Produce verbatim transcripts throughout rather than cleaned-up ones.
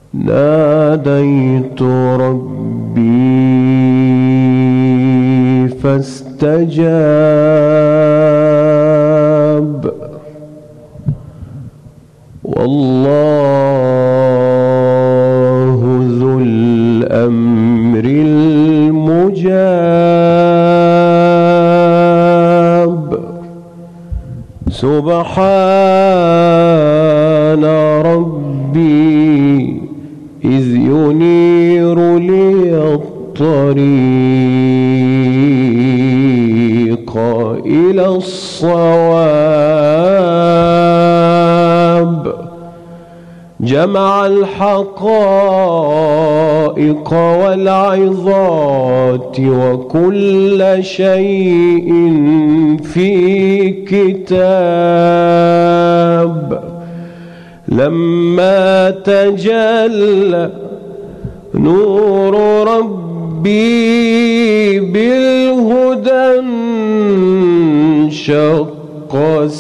ناديت ربي فاستجاب والله ذو الأمر المجاب سبحان ربي إذ ينير لي الطريق إلى الصواب جمع الحقائق والعظات وكل شيء في كتاب لما تجلى نور ربي بالهدى انشق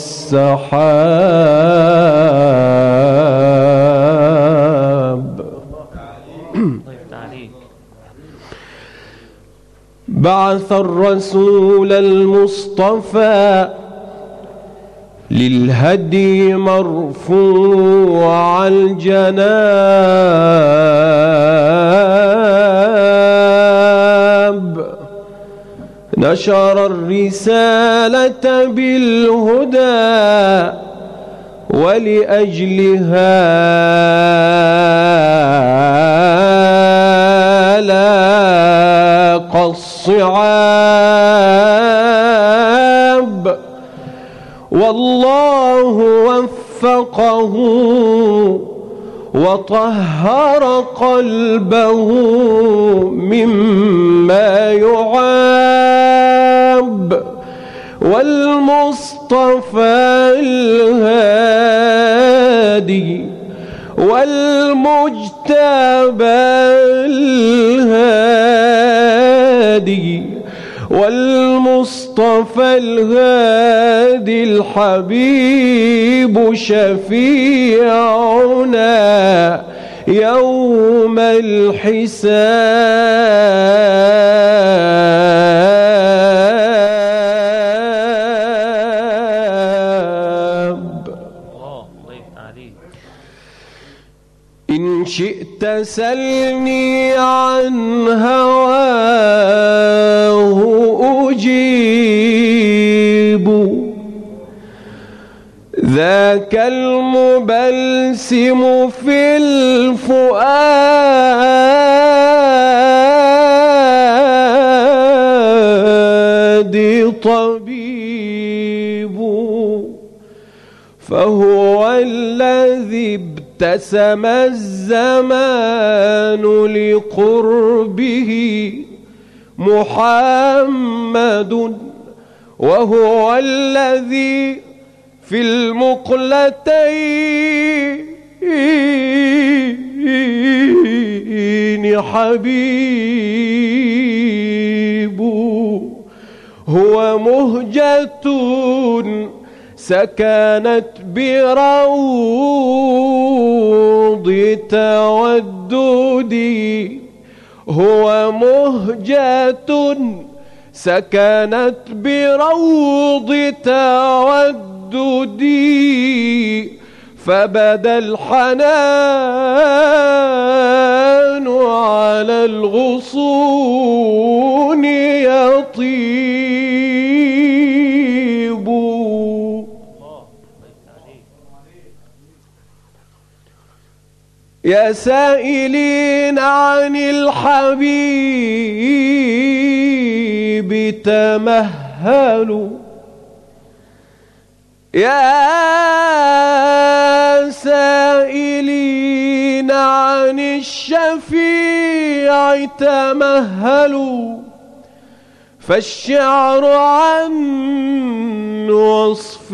السحاب بعث الرسول المصطفى للهدي مرفوع الجناب نشر الرسالة بالهدى ولأجلها لاقى الصعاب والله وفقه وطهر قلبه مما يعاب والمصطفى الهادي والمجتبى الهادي والمصطفى الهادي الحبيب شفيعنا يوم الحساب. إن شئت سلني عن هواه أجيب ذاك المبلسم في الفؤاد طبيب فهو الذي ابتسم الزمان لقربه محمد وهو الذي في المقلتين حبيب هو مهجة سكنت بروض توددي هو مهجة سكنت بروض توددي فبدا الحنان على الغصون يطيب. يا سائلين عن الحبيب تمهلوا يا سائلين عن الشفيع تمهلوا فالشعر عن وصف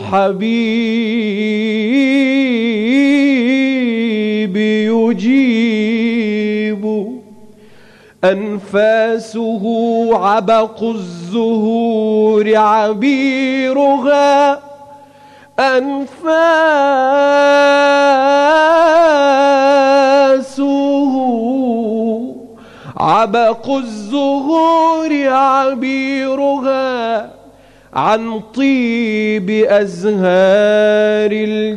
الحبيب يجيب أنفاسه عبق الزهور عبيرها أنفاسه عبق الزهور عبيرها عن طيب أزهار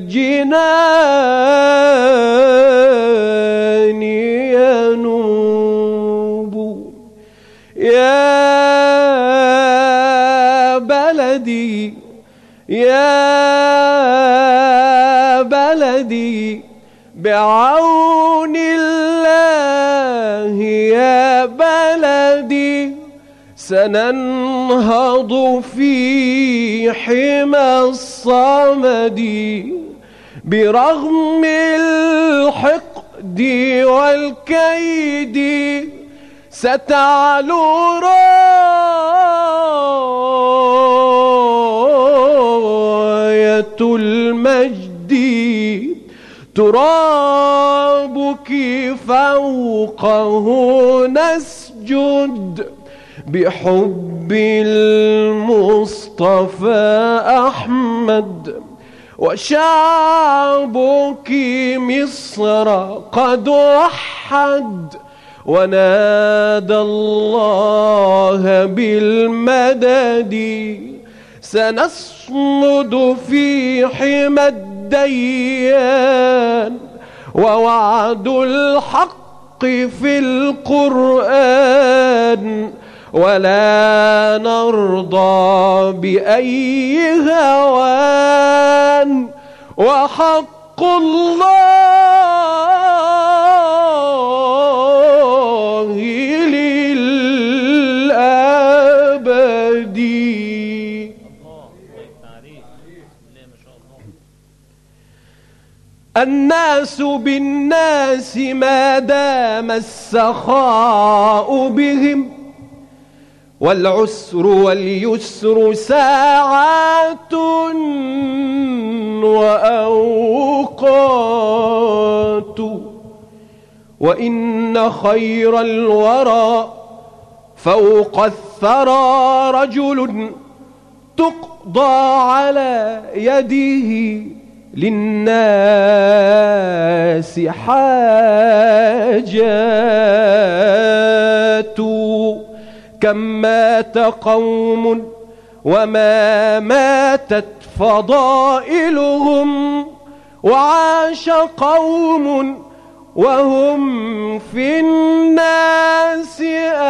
الجنان ينوب. يا بلدي يا بلدي بعون الله يا بلدي سننهض في حمى الصمد برغم الحقد والكيد ستعلو راية المجد ترابك فوقه نسجد بحب المصطفى أحمد. وشعبك مصر قد وحد ونادى الله بالمدد. سنصمد في حمى الديان ووعد الحق في القرآن ولا نرضى بأي هوان وحق الله للأبد. الناس بالناس ما دام السخاء بهم والعسر واليسر ساعات وأوقات. وإن خير الورى فوق الثرى رجل تقضى على يده للناس حاجات. كم مات قوم وما ماتت فضائلهم وعاش قوم وهم في الناس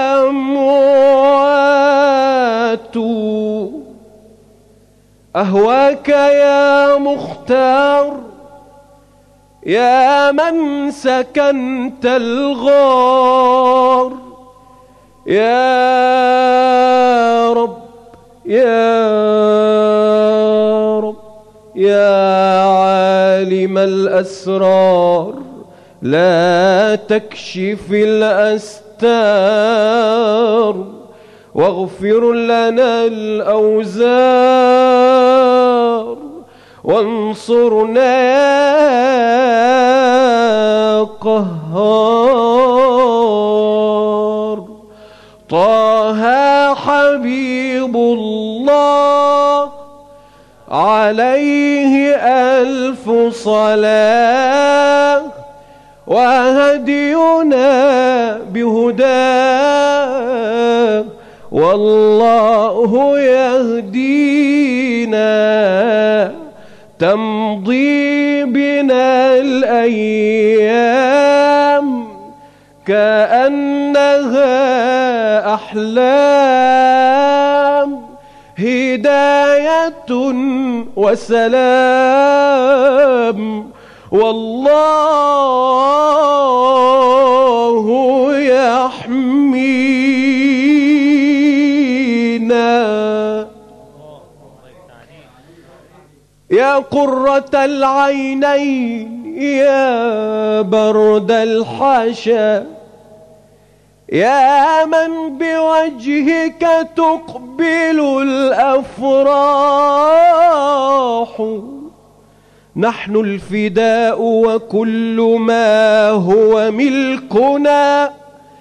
أموات. أهواك يا مختار يا من سكنت الغار يا رب يا رب يا عالم الأسرار لا تكشف الأستار واغفر لنا الأوزار وانصرنا يا قهار. طه حبيب الله عليه ألف صلاة وهدينا بهداه والله يهدينا. تمضي بنا الأيام كأنها أحلام هداية وسلام والله يحمينا. يا قرة العينين يا برد الحاشا يا من بوجهك تقبل الأفراح. نحن الفداء وكل ما هو ملكنا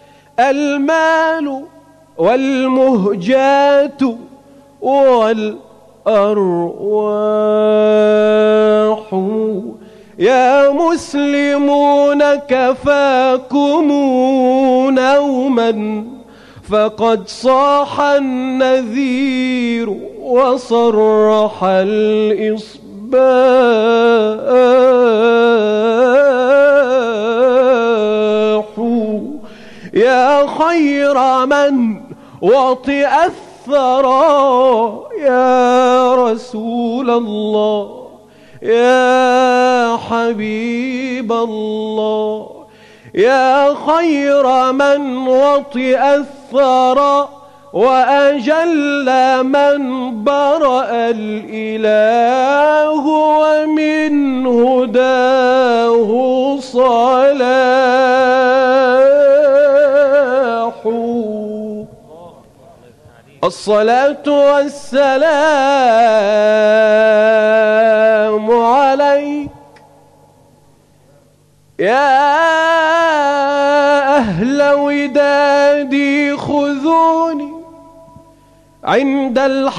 المال والمهجات والأرواح. يا مسلمون كفاكم نوما فقد صاح النذير وصرح الإصباح. يا خير من وطئ الثرى يا رسول الله يا حبيب الله، يا خير من وطئ الثرى وأجل من برأ الإله ومن هداه صلاح. الصلاة والسلام عليك يا أهل ودادي، خذوني عند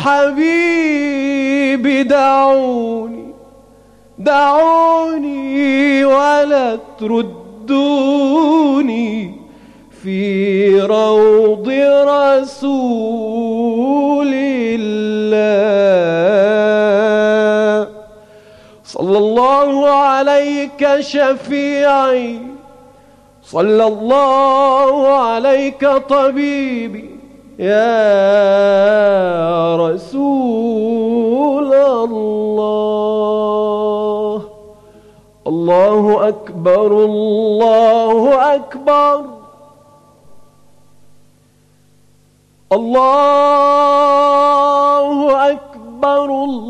الحبيب، دعوني دعوني ولا تردوني في روض رسول الله. صلى الله عليك شفيعي، صلى الله عليك طبيبي يا رسول الله. الله أكبر الله أكبر، الله أكبر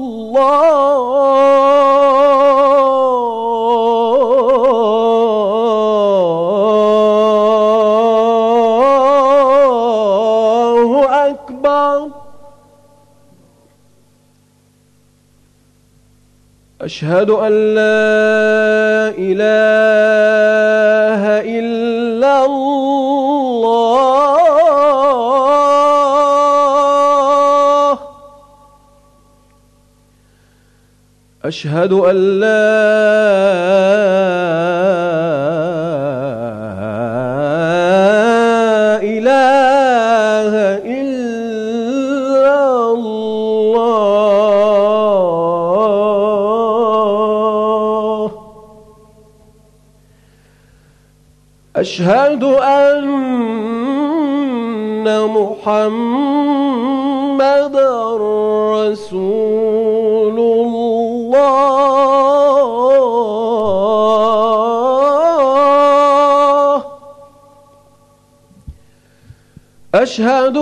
الله أكبر. أشهد أن لا إله إلا الله، أشهد أن لا إله إلا الله، أشهد أن محمدًا رسول الله، أشهد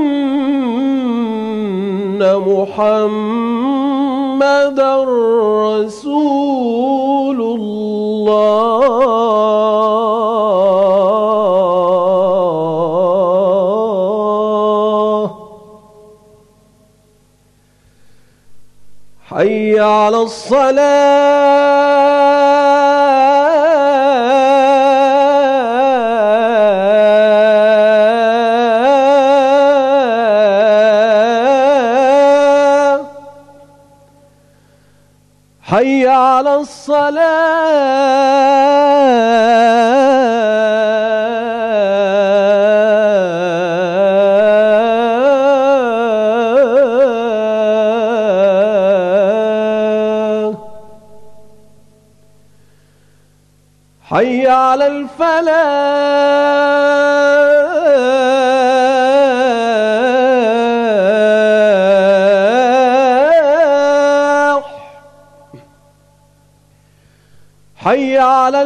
أن محمدًا رسول الله. حي على الصلاة، حي على الصلاة، حي على الفلاح، حي على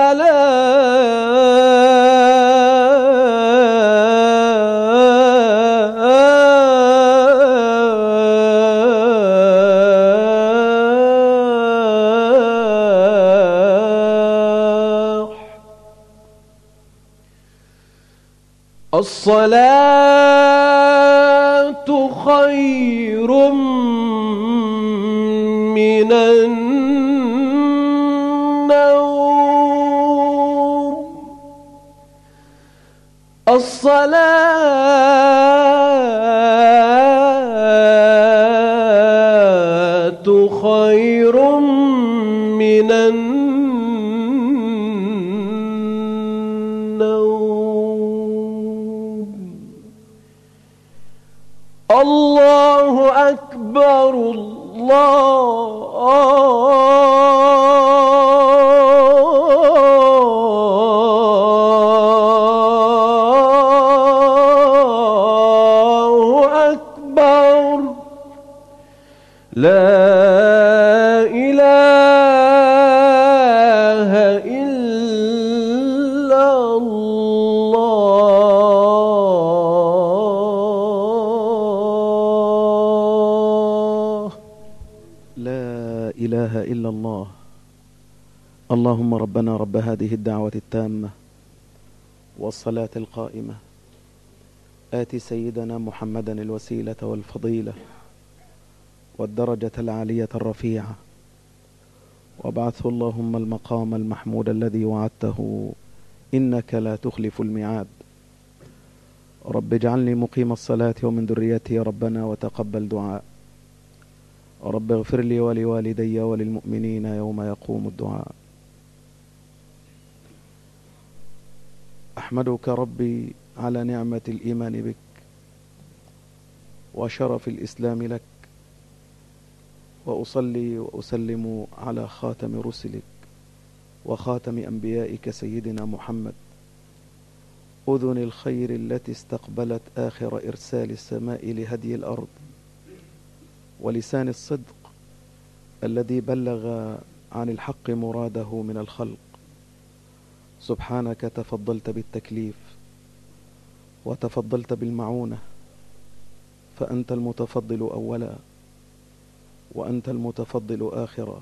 الفلاح. الصلاة خير من النوم، الصلاة خير من النوم. النوم. الله أكبر الله أكبر لا إله إلا الله. لا إله إلا الله. اللهم ربنا رب هذه الدعوة التامة والصلاة القائمة آت سيدنا محمدا الوسيلة والفضيلة والدرجة العالية الرفيعة وابعثه اللهم المقام المحمود الذي وعدته إنك لا تخلف الميعاد. رب اجعلني مقيم الصلاة ومن ذريتي ربنا وتقبل دعاء. رب اغفر لي ولوالدي وللمؤمنين يوم يقوم الدعاء. أحمدك ربي على نعمة الإيمان بك وشرف الإسلام لك، وأصلي وأسلم على خاتم رسلك وخاتم أنبيائك سيدنا محمد، أذن الخير التي استقبلت آخر إرسال السماء لهدي الأرض، ولسان الصدق الذي بلغ عن الحق مراده من الخلق. سبحانك تفضلت بالتكليف وتفضلت بالمعونة، فأنت المتفضل أولا وأنت المتفضل آخرا.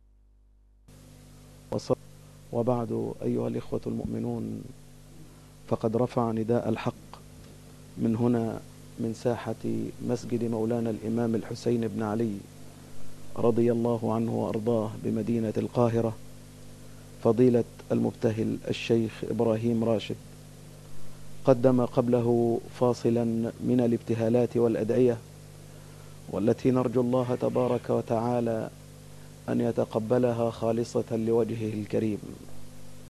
وبعد، أيها الإخوة المؤمنون، فقد رفع نداء الحق من هنا من ساحة مسجد مولانا الإمام الحسين بن علي رضي الله عنه وأرضاه بمدينة القاهرة فضيلة المبتهل الشيخ إبراهيم راشد. قدم قبله فاصلا من الابتهالات والأدعية، والتي نرجو الله تبارك وتعالى أن يتقبلها خالصة لوجهه الكريم.